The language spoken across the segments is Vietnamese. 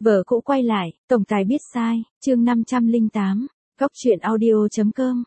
Vợ cũ quay lại, tổng tài biết sai, chương 508, góc truyện audio.com,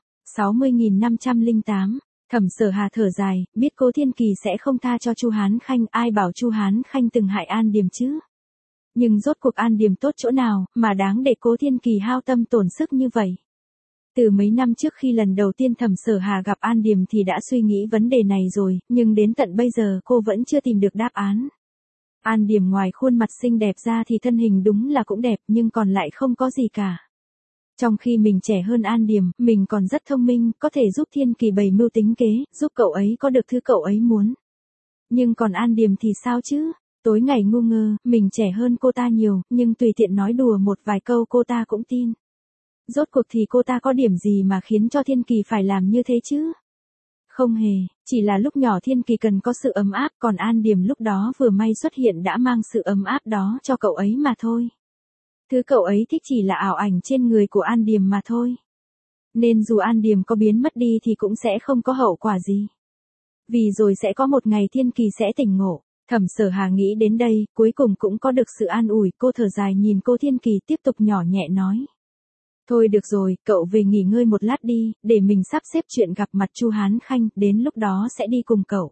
60.508. Thẩm Sở Hà thở dài, biết Cố Thiên Kỳ sẽ không tha cho Chu Hán Khanh, ai bảo Chu Hán Khanh từng hại An Điềm chứ. Nhưng rốt cuộc An Điềm tốt chỗ nào, mà đáng để Cố Thiên Kỳ hao tâm tổn sức như vậy. Từ mấy năm trước khi lần đầu tiên Thẩm Sở Hà gặp An Điềm thì đã suy nghĩ vấn đề này rồi, nhưng đến tận bây giờ cô vẫn chưa tìm được đáp án. An Điềm ngoài khuôn mặt xinh đẹp ra thì thân hình đúng là cũng đẹp nhưng còn lại không có gì cả. Trong khi mình trẻ hơn An Điềm, mình còn rất thông minh, có thể giúp Thiên Kỳ bày mưu tính kế, giúp cậu ấy có được thứ cậu ấy muốn. Nhưng còn An Điềm thì sao chứ? Tối ngày ngu ngơ, mình trẻ hơn cô ta nhiều, nhưng tùy tiện nói đùa một vài câu cô ta cũng tin. Rốt cuộc thì cô ta có điểm gì mà khiến cho Thiên Kỳ phải làm như thế chứ? Không hề, chỉ là lúc nhỏ Thiên Kỳ cần có sự ấm áp, còn An Điềm lúc đó vừa may xuất hiện đã mang sự ấm áp đó cho cậu ấy mà thôi. Thứ cậu ấy thích chỉ là ảo ảnh trên người của An Điềm mà thôi. Nên dù An Điềm có biến mất đi thì cũng sẽ không có hậu quả gì. Vì rồi sẽ có một ngày Thiên Kỳ sẽ tỉnh ngộ. Thẩm Sở Hà nghĩ đến đây, cuối cùng cũng có được sự an ủi, cô thở dài nhìn cô Thiên Kỳ tiếp tục nhỏ nhẹ nói. Thôi được rồi, cậu về nghỉ ngơi một lát đi, để mình sắp xếp chuyện gặp mặt Chu Hán Khanh, đến lúc đó sẽ đi cùng cậu.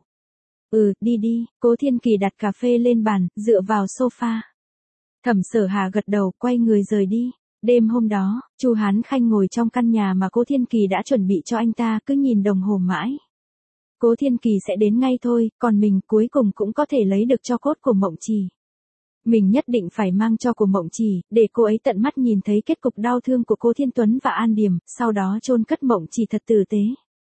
Đi đi, Cố Thiên Kỳ đặt cà phê lên bàn, dựa vào sofa. Thẩm Sở Hà gật đầu, quay người rời đi. Đêm hôm đó, Chu Hán Khanh ngồi trong căn nhà mà Cố Thiên Kỳ đã chuẩn bị cho anh ta, cứ nhìn đồng hồ mãi. Cố Thiên Kỳ sẽ đến ngay thôi, còn mình cuối cùng cũng có thể lấy được tro cốt của Mộng Trì. Mình nhất định phải mang cho của Mộng Trì, để cô ấy tận mắt nhìn thấy kết cục đau thương của cô Thiên Tuấn và An Điềm, sau đó chôn cất Mộng Trì thật tử tế.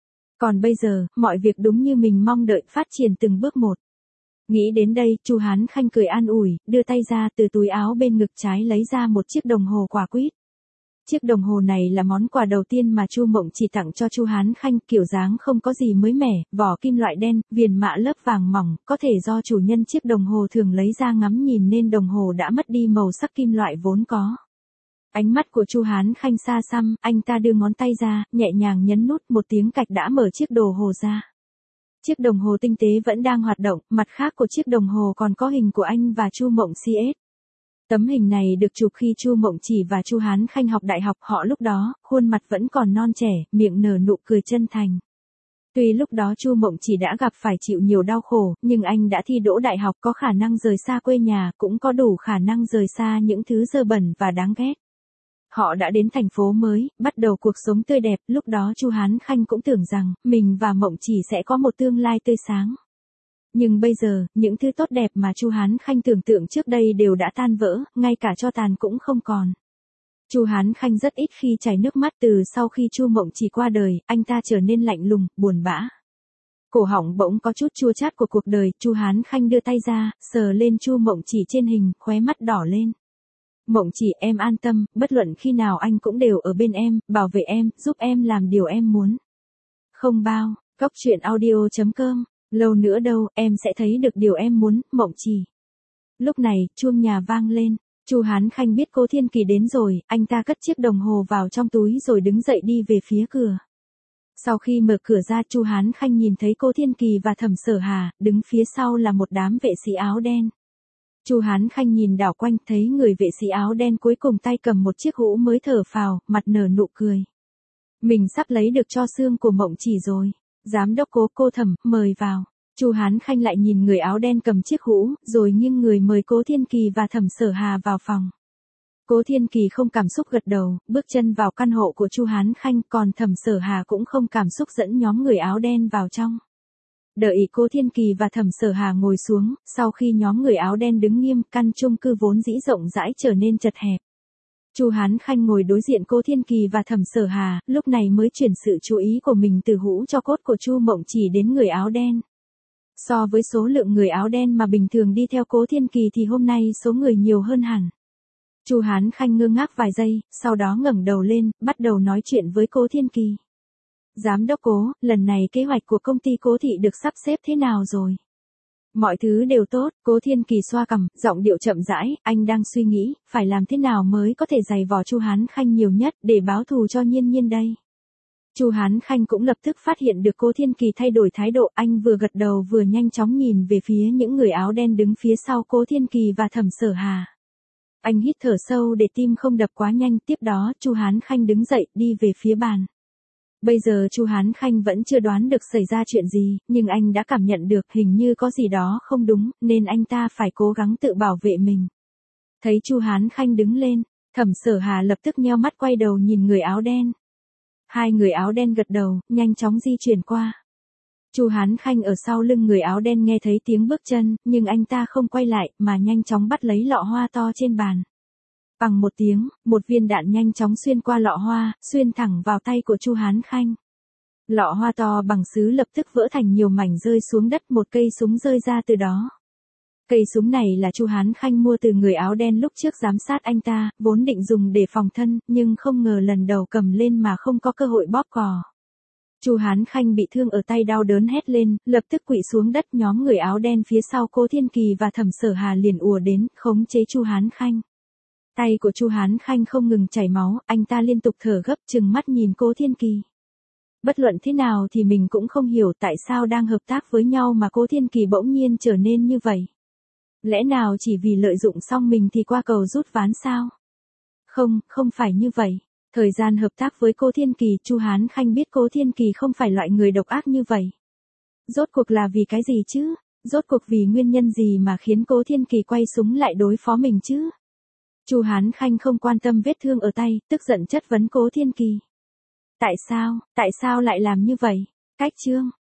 Còn bây giờ, mọi việc đúng như mình mong đợi, phát triển từng bước một. Nghĩ đến đây, Chu Hán Khanh cười an ủi, đưa tay ra từ túi áo bên ngực trái lấy ra một chiếc đồng hồ quả quýt. Chiếc đồng hồ này là món quà đầu tiên mà Chu Mộng Trì tặng cho Chu Hán Khanh, kiểu dáng không có gì mới mẻ, vỏ kim loại đen, viền mạ lớp vàng mỏng, có thể do chủ nhân chiếc đồng hồ thường lấy ra ngắm nhìn nên đồng hồ đã mất đi màu sắc kim loại vốn có. Ánh mắt của Chu Hán Khanh xa xăm, anh ta đưa ngón tay ra, nhẹ nhàng nhấn nút, một tiếng cạch đã mở chiếc đồng hồ ra. Chiếc đồng hồ tinh tế vẫn đang hoạt động, mặt khác của chiếc đồng hồ còn có hình của anh và Chu Mộng CS. Tấm hình này được chụp khi Chu Mộng Trì và Chu Hán Khanh học đại học, họ lúc đó, khuôn mặt vẫn còn non trẻ, miệng nở nụ cười chân thành. Tuy lúc đó Chu Mộng Trì đã gặp phải chịu nhiều đau khổ, nhưng anh đã thi đỗ đại học, có khả năng rời xa quê nhà, cũng có đủ khả năng rời xa những thứ dơ bẩn và đáng ghét. Họ đã đến thành phố mới, bắt đầu cuộc sống tươi đẹp, lúc đó Chu Hán Khanh cũng tưởng rằng, mình và Mộng Trì sẽ có một tương lai tươi sáng. Nhưng bây giờ, những thứ tốt đẹp mà Chu Hán Khanh tưởng tượng trước đây đều đã tan vỡ, ngay cả tro tàn cũng không còn. Chu Hán Khanh rất ít khi chảy nước mắt, từ sau khi Chu Mộng Trì qua đời, anh ta trở nên lạnh lùng, buồn bã. Cổ họng bỗng có chút chua chát của cuộc đời, Chu Hán Khanh đưa tay ra, sờ lên Chu Mộng Trì trên hình, khóe mắt đỏ lên. Mộng Trì, em an tâm, bất luận khi nào anh cũng đều ở bên em, bảo vệ em, giúp em làm điều em muốn. Không bao, góc truyện audio.com. Lâu nữa đâu, em sẽ thấy được điều em muốn, Mộng Trì. Lúc này, chuông nhà vang lên. Chu Hán Khanh biết cô Thiên Kỳ đến rồi, anh ta cất chiếc đồng hồ vào trong túi rồi đứng dậy đi về phía cửa. Sau khi mở cửa ra, Chu Hán Khanh nhìn thấy cô Thiên Kỳ và Thẩm Sở Hà, đứng phía sau là một đám vệ sĩ áo đen. Chu Hán Khanh nhìn đảo quanh, thấy người vệ sĩ áo đen cuối cùng tay cầm một chiếc hũ mới thở phào, mặt nở nụ cười. Mình sắp lấy được tro xương của Mộng Trì rồi. Giám đốc Cố, cô Thẩm, mời vào. Chu Hán Khanh lại nhìn người áo đen cầm chiếc hũ, rồi nghiêng người mời Cố Thiên Kỳ và Thẩm Sở Hà vào phòng. Cố Thiên Kỳ không cảm xúc gật đầu, bước chân vào căn hộ của Chu Hán Khanh, còn Thẩm Sở Hà cũng không cảm xúc dẫn nhóm người áo đen vào trong. Đợi Cố Thiên Kỳ và Thẩm Sở Hà ngồi xuống, sau khi nhóm người áo đen đứng nghiêm, căn chung cư vốn dĩ rộng rãi trở nên chật hẹp. Chu Hán Khanh ngồi đối diện Cố Thiên Kỳ và Thẩm Sở Hà, lúc này mới chuyển sự chú ý của mình từ hũ tro cốt của Chu Mộng Trì đến người áo đen. So với số lượng người áo đen mà bình thường đi theo Cố Thiên Kỳ thì hôm nay số người nhiều hơn hẳn. Chu Hán Khanh ngơ ngác vài giây, sau đó ngẩng đầu lên, bắt đầu nói chuyện với Cố Thiên Kỳ. Giám đốc Cố, lần này kế hoạch của công ty Cố Thị được sắp xếp thế nào rồi? Mọi thứ đều tốt, Cố Thiên Kỳ xoa cằm, giọng điệu chậm rãi, anh đang suy nghĩ, phải làm thế nào mới có thể giày vò Chu Hán Khanh nhiều nhất, để báo thù cho Nhiên Nhiên đây. Chu Hán Khanh cũng lập tức phát hiện được Cố Thiên Kỳ thay đổi thái độ, anh vừa gật đầu vừa nhanh chóng nhìn về phía những người áo đen đứng phía sau Cố Thiên Kỳ và Thẩm Sở Hà. Anh hít thở sâu để tim không đập quá nhanh, tiếp đó Chu Hán Khanh đứng dậy, đi về phía bàn. Bây giờ Chu Hán Khanh vẫn chưa đoán được xảy ra chuyện gì, nhưng anh đã cảm nhận được hình như có gì đó không đúng, nên anh ta phải cố gắng tự bảo vệ mình. Thấy Chu Hán Khanh đứng lên, Thẩm Sở Hà lập tức nheo mắt quay đầu nhìn người áo đen. Hai người áo đen gật đầu, nhanh chóng di chuyển qua. Chu Hán Khanh ở sau lưng người áo đen nghe thấy tiếng bước chân, nhưng anh ta không quay lại, mà nhanh chóng bắt lấy lọ hoa to trên bàn. Bằng một tiếng, một viên đạn nhanh chóng xuyên qua lọ hoa, xuyên thẳng vào tay của Chu Hán Khanh. Lọ hoa to bằng sứ lập tức vỡ thành nhiều mảnh rơi xuống đất, một cây súng rơi ra từ đó. Cây súng này là Chu Hán Khanh mua từ người áo đen lúc trước giám sát anh ta, vốn định dùng để phòng thân, nhưng không ngờ lần đầu cầm lên mà không có cơ hội bóp cò. Chu Hán Khanh bị thương ở tay, đau đớn hét lên, lập tức quỵ xuống đất. Nhóm người áo đen phía sau Cố Thiên Kỳ và Thẩm Sở Hà liền ùa đến, khống chế Chu Hán Khanh. Tay của Chu Hán Khanh không ngừng chảy máu, anh ta liên tục thở gấp, trừng mắt nhìn Cố Thiên Kỳ. Bất luận thế nào thì mình cũng không hiểu tại sao đang hợp tác với nhau mà Cố Thiên Kỳ bỗng nhiên trở nên như vậy. Lẽ nào chỉ vì lợi dụng xong mình thì qua cầu rút ván sao? Không, không phải như vậy. Thời gian hợp tác với Cố Thiên Kỳ, Chu Hán Khanh biết Cố Thiên Kỳ không phải loại người độc ác như vậy. Rốt cuộc là vì cái gì chứ? Rốt cuộc vì nguyên nhân gì mà khiến Cố Thiên Kỳ quay súng lại đối phó mình chứ? Chu Hán Khanh không quan tâm vết thương ở tay, tức giận chất vấn Cố Thiên Kỳ. Tại sao lại làm như vậy? Cách chương